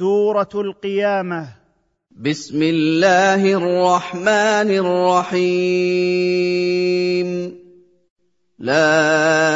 سورة القيامة. بسم الله الرحمن الرحيم. لا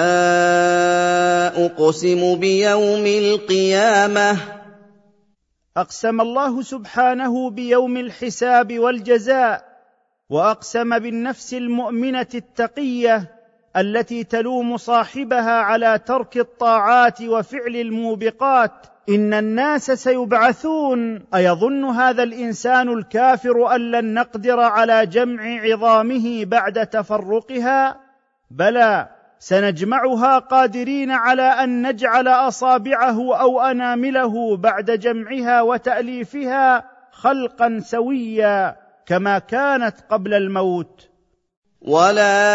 أقسم بيوم القيامة. أقسم الله سبحانه بيوم الحساب والجزاء، وأقسم بالنفس المؤمنة التقية التي تلوم صاحبها على ترك الطاعات وفعل الموبقات. إن الناس سيبعثون. أيظن هذا الإنسان الكافر أن لن نقدر على جمع عظامه بعد تفرقها؟ بلى، سنجمعها قادرين على أن نجعل أصابعه أو أنامله بعد جمعها وتأليفها خلقا سويا كما كانت قبل الموت. ولا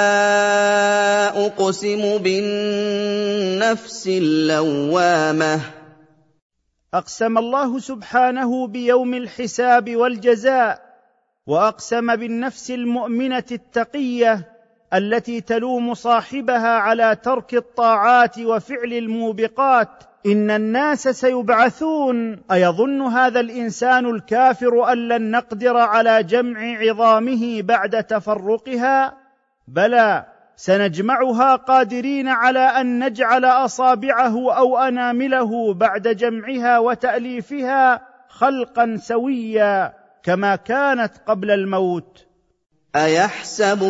أقسم بالنفس اللوامة. أقسم الله سبحانه بيوم الحساب والجزاء، وأقسم بالنفس المؤمنة التقية التي تلوم صاحبها على ترك الطاعات وفعل الموبقات. إن الناس سيبعثون. أيظن هذا الإنسان الكافر أن لن نقدر على جمع عظامه بعد تفرقها؟ بلى، سنجمعها قادرين على أن نجعل أصابعه أو أنامله بعد جمعها وتأليفها خلقا سويا كما كانت قبل الموت. أيحسب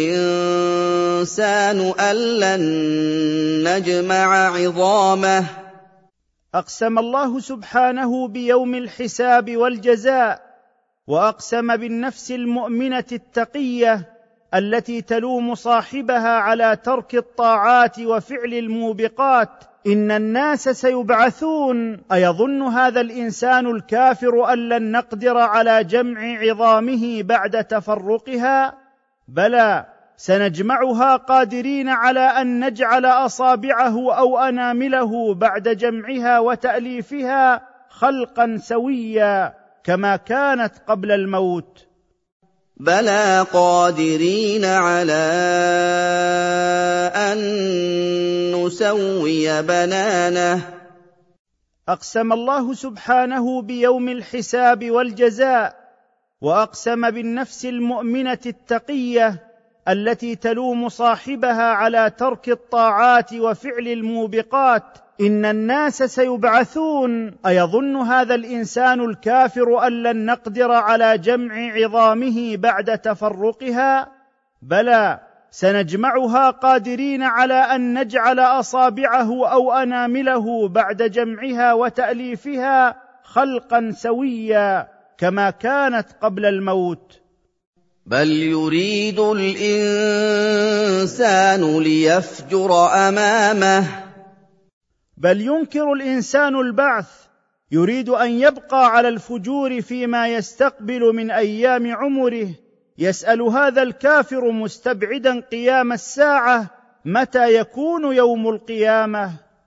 الإنسان أن لن نجمع عظامه. أقسم الله سبحانه بيوم الحساب والجزاء، وأقسم بالنفس المؤمنة التقية التي تلوم صاحبها على ترك الطاعات وفعل الموبقات. إن الناس سيبعثون. أيظن هذا الإنسان الكافر أن لن نقدر على جمع عظامه بعد تفرقها؟ بلى، سنجمعها قادرين على أن نجعل أصابعه أو أنامله بعد جمعها وتأليفها خلقا سويا كما كانت قبل الموت. بلى قادرين على أن نسوي بنانه. أقسم الله سبحانه بيوم الحساب والجزاء، وأقسم بالنفس المؤمنة التقية التي تلوم صاحبها على ترك الطاعات وفعل الموبقات. إن الناس سيبعثون. أيظن هذا الإنسان الكافر أن لن نقدر على جمع عظامه بعد تفرقها؟ بلى، سنجمعها قادرين على أن نجعل أصابعه أو أنامله بعد جمعها وتأليفها خلقا سويا كما كانت قبل الموت. بل يريد الإنسان ليفجر أمامه. بل ينكر الإنسان البعث، يريد أن يبقى على الفجور فيما يستقبل من أيام عمره. يسأل هذا الكافر مستبعدا قيام الساعة: متى يكون يوم القيامة؟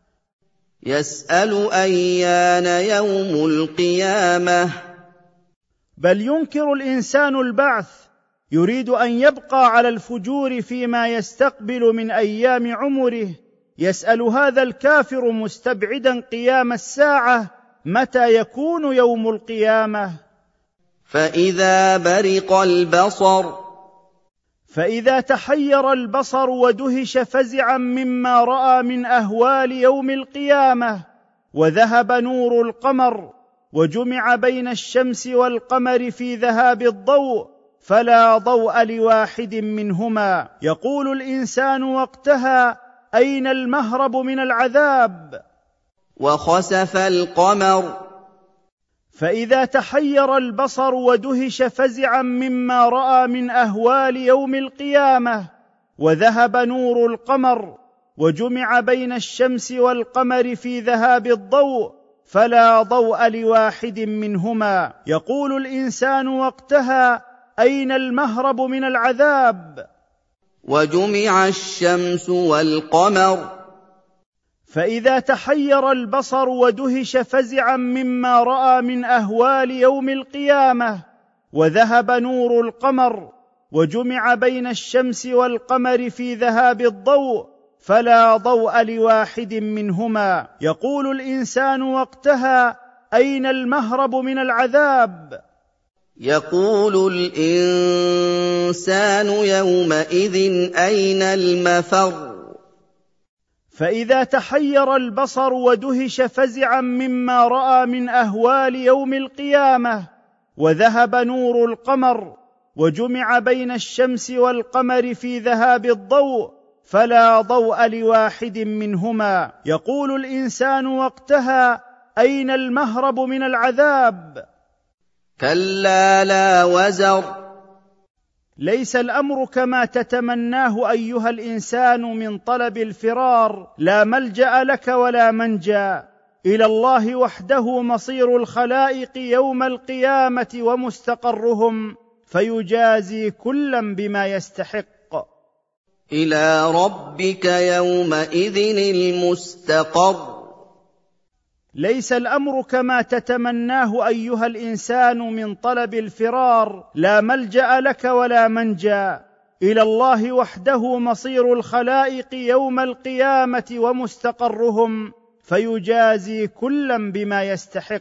يسأل أيان يوم القيامة. بل ينكر الإنسان البعث، يريد أن يبقى على الفجور فيما يستقبل من أيام عمره. يسأل هذا الكافر مستبعدا قيام الساعة: متى يكون يوم القيامة؟ فإذا برق البصر. فإذا تحير البصر ودهش فزعا مما رأى من أهوال يوم القيامة، وذهب نور القمر، وجمع بين الشمس والقمر في ذهاب الضوء، فلا ضوء لواحد منهما. يقول الإنسان وقتها: أين المهرب من العذاب؟ وخسف القمر. فإذا تحير البصر ودهش فزعا مما رأى من أهوال يوم القيامة، وذهب نور القمر، وجمع بين الشمس والقمر في ذهاب الضوء، فلا ضوء لواحد منهما. يقول الإنسان وقتها: أين المهرب من العذاب؟ وجمع الشمس والقمر. فإذا تحير البصر ودهش فزعا مما رأى من أهوال يوم القيامة، وذهب نور القمر، وجمع بين الشمس والقمر في ذهاب الضوء، فلا ضوء لواحد منهما. يقول الإنسان وقتها: أين المهرب من العذاب؟ يقول الإنسان يومئذ أين المفر؟ فإذا تحير البصر ودهش فزعا مما رأى من أهوال يوم القيامة، وذهب نور القمر، وجمع بين الشمس والقمر في ذهاب الضوء، فلا ضوء لواحد منهما، يقول الإنسان وقتها: أين المهرب من العذاب؟ كلا لا وزر. ليس الأمر كما تتمناه أيها الإنسان من طلب الفرار، لا ملجأ لك ولا منجى، إلى الله وحده مصير الخلائق يوم القيامة ومستقرهم، فيجازي كلا بما يستحق. إلى ربك يومئذ المستقر. ليس الأمر كما تتمناه أيها الإنسان من طلب الفرار، لا ملجأ لك ولا منجى، إلى الله وحده مصير الخلائق يوم القيامة ومستقرهم، فيجازي كلا بما يستحق.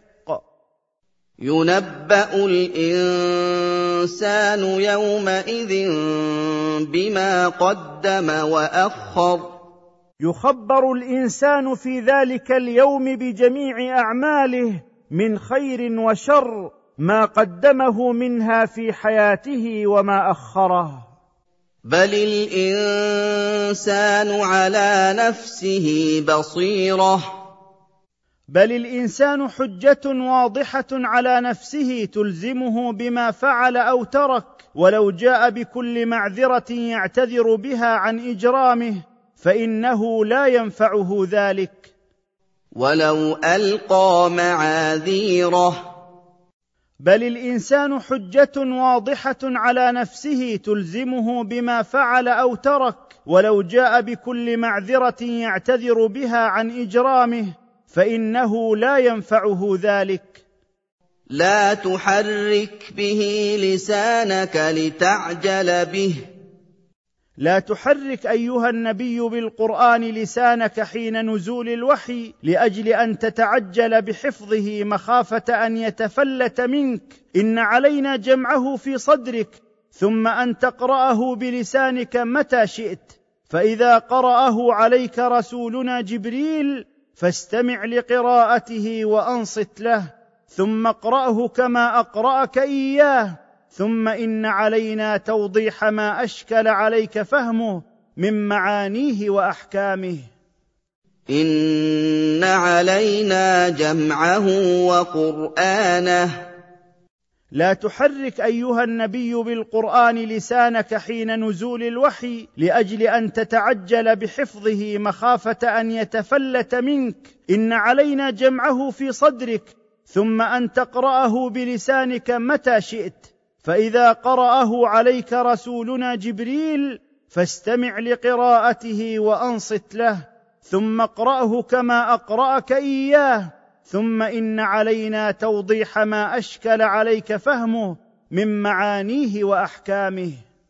ينبأ الإنسان يومئذ بما قدم وأخر. يخبر الإنسان في ذلك اليوم بجميع أعماله من خير وشر، ما قدمه منها في حياته وما أخره. بل الإنسان على نفسه بصيرة. بل الإنسان حجة واضحة على نفسه تلزمه بما فعل أو ترك، ولو جاء بكل معذرة يعتذر بها عن إجرامه فإنه لا ينفعه ذلك. ولو ألقى معاذيره. بل الإنسان حجة واضحة على نفسه تلزمه بما فعل أو ترك، ولو جاء بكل معذرة يعتذر بها عن إجرامه فإنه لا ينفعه ذلك. لا تحرك به لسانك لتعجل به. لا تحرك أيها النبي بالقرآن لسانك حين نزول الوحي لأجل أن تتعجل بحفظه مخافة أن يتفلت منك، إن علينا جمعه في صدرك ثم أن تقرأه بلسانك متى شئت، فإذا قرأه عليك رسولنا جبريل فاستمع لقراءته وأنصت له، ثم اقرأه كما أقرأك إياه، ثم إن علينا توضيح ما أشكل عليك فهمه من معانيه وأحكامه. إن علينا جمعه وقرآنه. لا تحرك أيها النبي بالقرآن لسانك حين نزول الوحي لأجل أن تتعجل بحفظه مخافة أن يتفلت منك، إن علينا جمعه في صدرك ثم أن تقرأه بلسانك متى شئت، فإذا قرأه عليك رسولنا جبريل فاستمع لقراءته وأنصت له، ثم اقرأه كما أقرأك إياه، ثم إن علينا توضيح ما أشكل عليك فهمه من معانيه وأحكامه.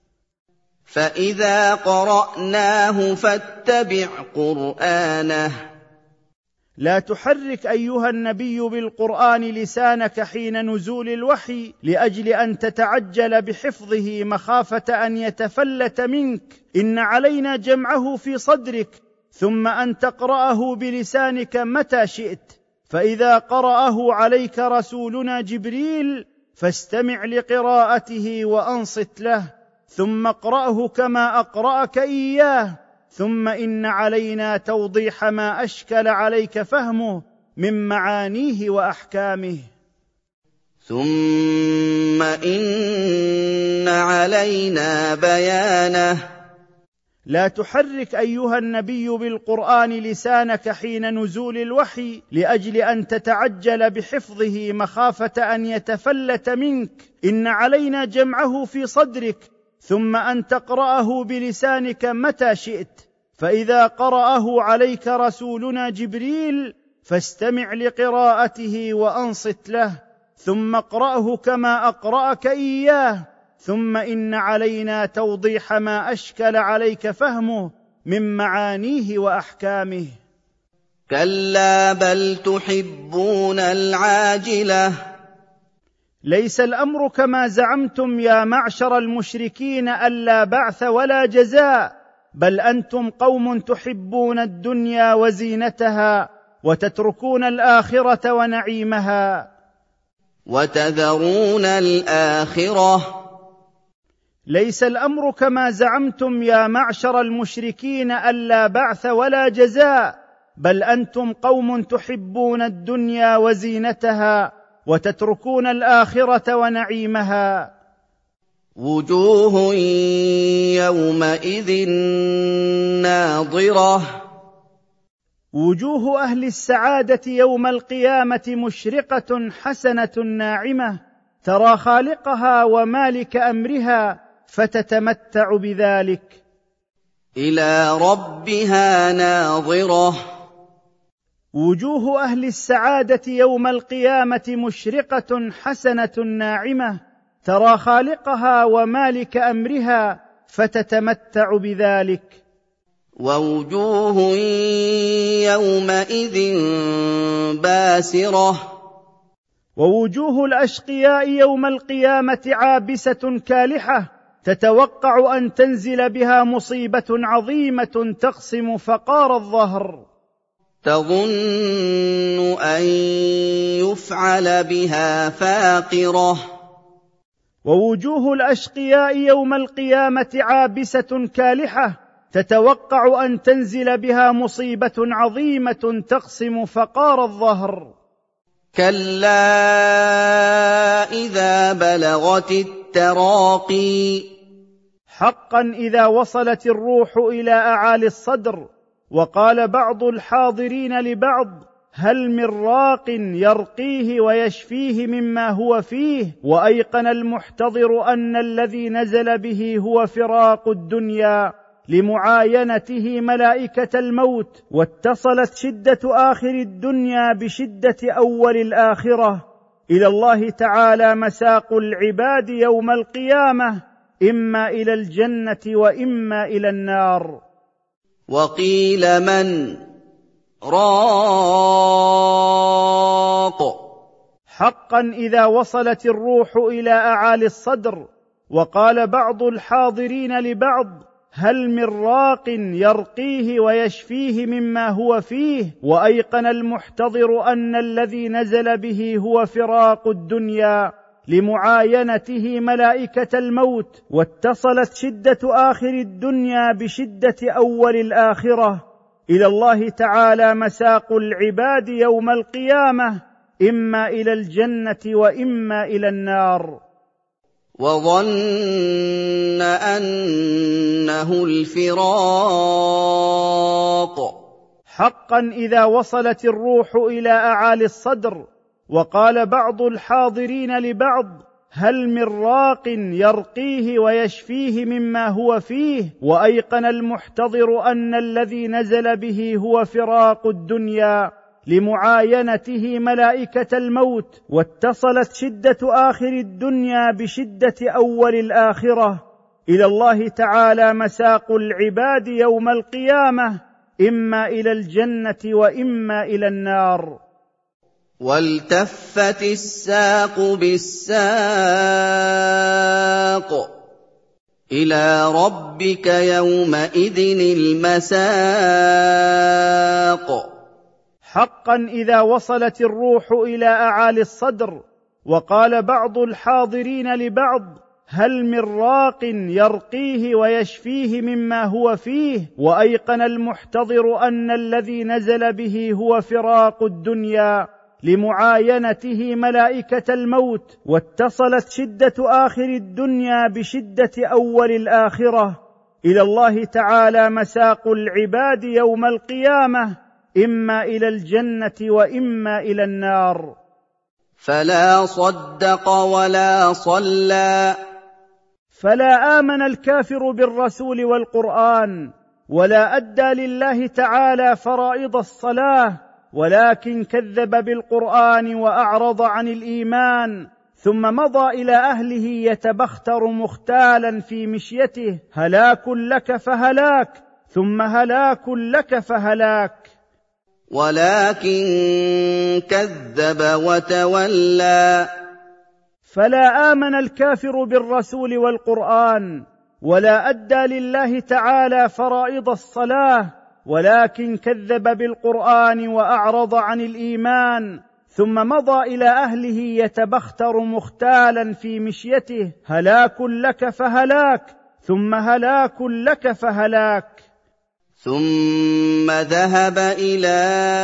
فإذا قرأناه فاتبع قرآنه. لا تحرك أيها النبي بالقرآن لسانك حين نزول الوحي لأجل أن تتعجل بحفظه مخافة أن يتفلت منك، إن علينا جمعه في صدرك ثم أن تقرأه بلسانك متى شئت، فإذا قرأه عليك رسولنا جبريل فاستمع لقراءته وأنصت له، ثم اقرأه كما أقرأك إياه، ثم إن علينا توضيح ما أشكل عليك فهمه من معانيه وأحكامه. ثم إن علينا بيانه. لا تحرك أيها النبي بالقرآن لسانك حين نزول الوحي لأجل أن تتعجل بحفظه مخافة أن يتفلت منك، إن علينا جمعه في صدرك ثم أن تقرأه بلسانك متى شئت، فإذا قرأه عليك رسولنا جبريل فاستمع لقراءته وأنصت له، ثم اقرأه كما أقرأك إياه، ثم إن علينا توضيح ما أشكل عليك فهمه من معانيه وأحكامه. كَلَّا بَلْ تُحِبُّونَ الْعَاجِلَةَ ليس الأمر كما زعمتم يا معشر المشركين ألا بعث ولا جزاء، بل أنتم قوم تحبون الدنيا وزينتها وتتركون الآخرة ونعيمها. وَتَذَرُونَ الْآخِرَةَ ليس الأمر كما زعمتم يا معشر المشركين ألا بعث ولا جزاء، بل أنتم قوم تحبون الدنيا وزينتها وتتركون الآخرة ونعيمها. وُجُوهٌ يَوْمَئِذٍ نَّاضِرَةٌ وجوه أهل السعادة يوم القيامة مشرقة حسنة ناعمة، ترى خالقها ومالك أمرها فتتمتع بذلك. إِلَىٰ رَبِّهَا نَاظِرَةٌ وجوه أهل السعادة يوم القيامة مشرقة حسنة ناعمة، ترى خالقها ومالك أمرها فتتمتع بذلك. وَوُجُوهٌ يَوْمَئِذٍ بَاسِرَةٌ ووجوه الأشقياء يوم القيامة عابسة كالحة، تتوقع أن تنزل بها مصيبة عظيمة تقسم فقار الظهر. تَظُنُّ أَن يُفْعَلَ بِهَا فَاقِرَةٌ ووجوه الأشقياء يوم القيامة عابسة كالحة، تتوقع أن تنزل بها مصيبة عظيمة تقسم فقار الظهر. كَلَّا إِذَا بَلَغَتِ التَّرَاقِيَ حقا إذا وصلت الروح إلى أعالي الصدر، وقال بعض الحاضرين لبعض: هل من راق يرقيه ويشفيه مما هو فيه؟ وأيقن المحتضر أن الذي نزل به هو فراق الدنيا لمعاينته ملائكة الموت، واتصلت شدة آخر الدنيا بشدة أول الآخرة. إلى الله تعالى مساق العباد يوم القيامة، إما إلى الجنة وإما إلى النار. وقيل من راق حقا إذا وصلت الروح إلى أعالي الصدر، وقال بعض الحاضرين لبعض: هل من راق يرقيه ويشفيه مما هو فيه؟ وأيقن المحتضر أن الذي نزل به هو فراق الدنيا لمعاينته ملائكة الموت، واتصلت شدة آخر الدنيا بشدة أول الآخرة. إلى الله تعالى مساق العباد يوم القيامة، إما إلى الجنة وإما إلى النار. وظن أنه الفراق حقا إذا وصلت الروح إلى أعالي الصدر، وقال بعض الحاضرين لبعض: هل من راق يرقيه ويشفيه مما هو فيه؟ وأيقن المحتضر أن الذي نزل به هو فراق الدنيا لمعاينته ملائكة الموت، واتصلت شدة آخر الدنيا بشدة أول الآخرة. إلى الله تعالى مساق العباد يوم القيامة، إما إلى الجنة وإما إلى النار. والتفت الساق بالساق إلى ربك يومئذ المساق. حقا إذا وصلت الروح إلى أعالي الصدر، وقال بعض الحاضرين لبعض: هل من راق يرقيه ويشفيه مما هو فيه؟ وأيقن المحتضر أن الذي نزل به هو فراق الدنيا لمعاينته ملائكة الموت، واتصلت شدة آخر الدنيا بشدة أول الآخرة. إلى الله تعالى مساق العباد يوم القيامة، إما إلى الجنة وإما إلى النار. فلا صدق ولا صلى فلا آمن الكافر بالرسول والقرآن، ولا أدى لله تعالى فرائض الصلاة، ولكن كذب بالقرآن وأعرض عن الإيمان، ثم مضى إلى أهله يتبختر مختالا في مشيته: هلاك لك فهلاك، ثم هلاك لك فهلاك. ولكن كذب وتولى فلا آمن الكافر بالرسول والقرآن ولا أدى لله تعالى فرائض الصلاة، ولكن كذب بالقرآن وأعرض عن الإيمان، ثم مضى إلى أهله يتبختر مختالا في مشيته: هلاك لك فهلاك، ثم هلاك لك فهلاك. ثم ذهب إلى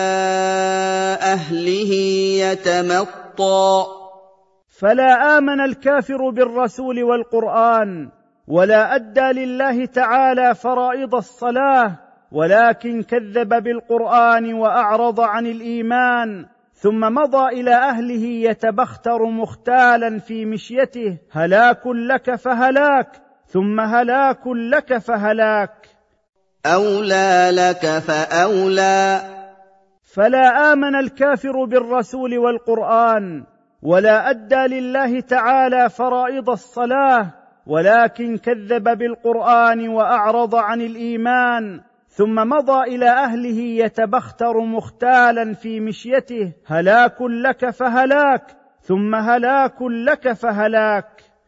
أهله يتمطى فلا آمن الكافر بالرسول والقرآن ولا أدى لله تعالى فرائض الصلاة، ولكن كذب بالقرآن وأعرض عن الإيمان، ثم مضى إلى أهله يتبختر مختالا في مشيته: هلاك لك فهلاك، ثم هلاك لك فهلاك. أولى لك فأولى فلا آمن الكافر بالرسول والقرآن ولا أدى لله تعالى فرائض الصلاة، ولكن كذب بالقرآن وأعرض عن الإيمان، ثم مضى إلى أهله يتبختر مختالا في مشيته: هلاك لك فهلاك، ثم هلاك لك فهلاك.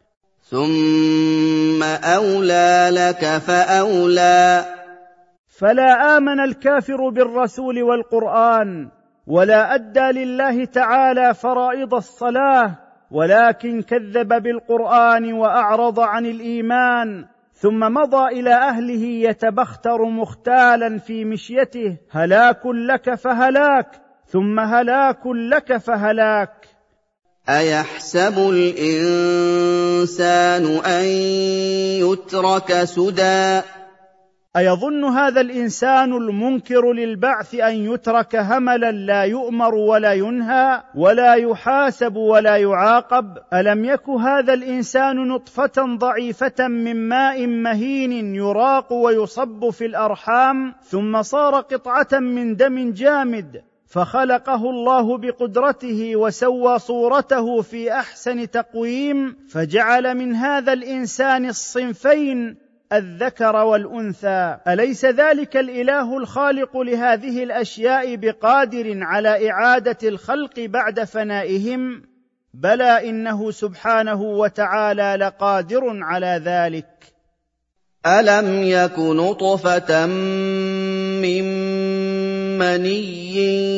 ثم أولى لك فأولى فلا آمن الكافر بالرسول والقرآن ولا أدى لله تعالى فرائض الصلاة، ولكن كذب بالقرآن وأعرض عن الإيمان، ثم مضى إلى أهله يتبختر مختالا في مشيته: هلاك لك فهلاك، ثم هلاك لك فهلاك. أيحسب الإنسان أن يترك سدى أيظن هذا الإنسان المنكر للبعث أن يترك هملا لا يؤمر ولا ينهى ولا يحاسب ولا يعاقب؟ ألم يك هذا الإنسان نطفة ضعيفة من ماء مهين يراق ويصب في الأرحام، ثم صار قطعة من دم جامد، فخلقه الله بقدرته وسوى صورته في أحسن تقويم، فجعل من هذا الإنسان الصنفين الذكر والأنثى. أليس ذلك الإله الخالق لهذه الأشياء بقادر على إعادة الخلق بعد فنائهم؟ بلى، إنه سبحانه وتعالى لقادر على ذلك. ألم يك نطفة من مني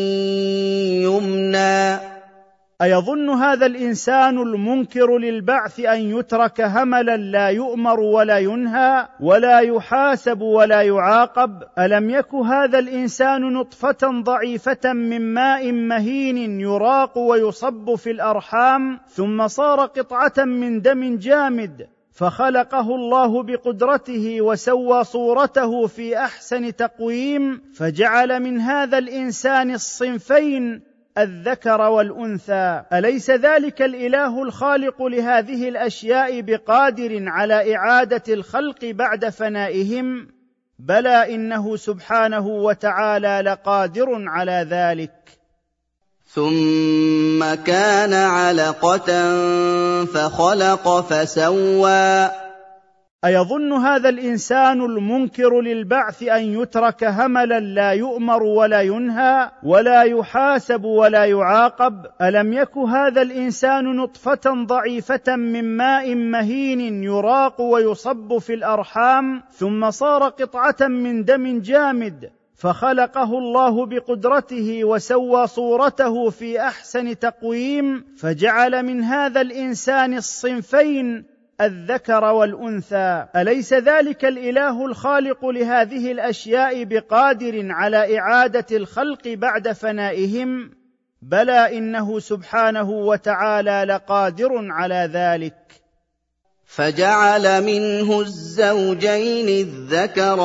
يمنى أيظن هذا الإنسان المنكر للبعث أن يترك هملا لا يؤمر ولا ينهى ولا يحاسب ولا يعاقب؟ ألم يك هذا الإنسان نطفة ضعيفة من ماء مهين يراق ويصب في الأرحام، ثم صار قطعة من دم جامد، فخلقه الله بقدرته وسوى صورته في أحسن تقويم، فجعل من هذا الإنسان الصنفين الذكر والأنثى. أليس ذلك الإله الخالق لهذه الأشياء بقادر على إعادة الخلق بعد فنائهم؟ بلى، إنه سبحانه وتعالى لقادر على ذلك. ثم كان علقة فخلق فسوى أيظن هذا الإنسان المنكر للبعث أن يترك هملا لا يؤمر ولا ينهى ولا يحاسب ولا يعاقب؟ ألم يك هذا الإنسان نطفة ضعيفة من ماء مهين يراق ويصب في الأرحام، ثم صار قطعة من دم جامد، فخلقه الله بقدرته وسوى صورته في أحسن تقويم، فجعل من هذا الإنسان الصنفين الذكر والأنثى. أليس ذلك الإله الخالق لهذه الأشياء بقادر على إعادة الخلق بعد فنائهم؟ بلى، إنه سبحانه وتعالى لقادر على ذلك. فجعل منه الزوجين الذكر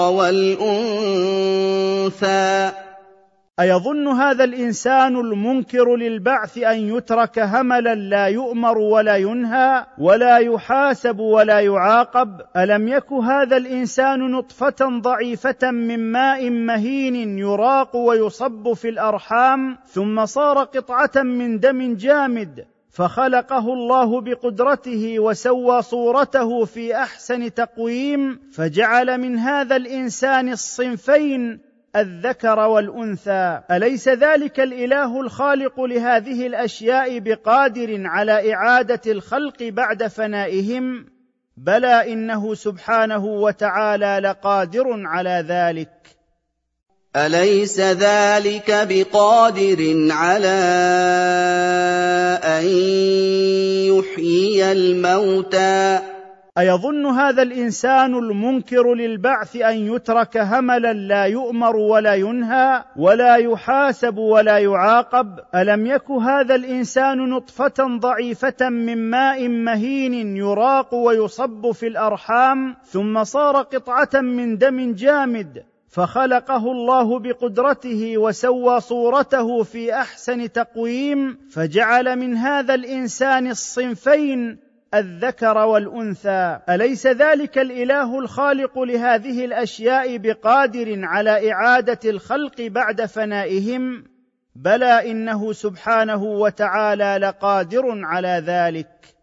والأنثى. أيظن هذا الإنسان المنكر للبعث أن يترك هملا لا يؤمر ولا ينهى ولا يحاسب ولا يعاقب؟ ألم يك هذا الإنسان نطفة ضعيفة من ماء مهين يراق ويصب في الأرحام، ثم صار قطعة من دم جامد، فخلقه الله بقدرته وسوى صورته في أحسن تقويم، فجعل من هذا الإنسان الصنفين الذكر والأنثى. أليس ذلك الإله الخالق لهذه الأشياء بقادر على إعادة الخلق بعد فنائهم؟ بلى إنه سبحانه وتعالى لقادر على ذلك. أليس ذلك بقادر على أن يحيي الموتى؟ أيظن هذا الإنسان المنكر للبعث أن يترك هملا لا يؤمر ولا ينهى ولا يحاسب ولا يعاقب؟ ألم يك هذا الإنسان نطفة ضعيفة من ماء مهين يراق ويصب في الأرحام، ثم صار قطعة من دم جامد، فخلقه الله بقدرته وسوى صورته في أحسن تقويم، فجعل من هذا الإنسان الصنفين الذكر والأنثى. أليس ذلك الإله الخالق لهذه الأشياء بقادر على إعادة الخلق بعد فنائهم؟ بلى إنه سبحانه وتعالى لقادر على ذلك.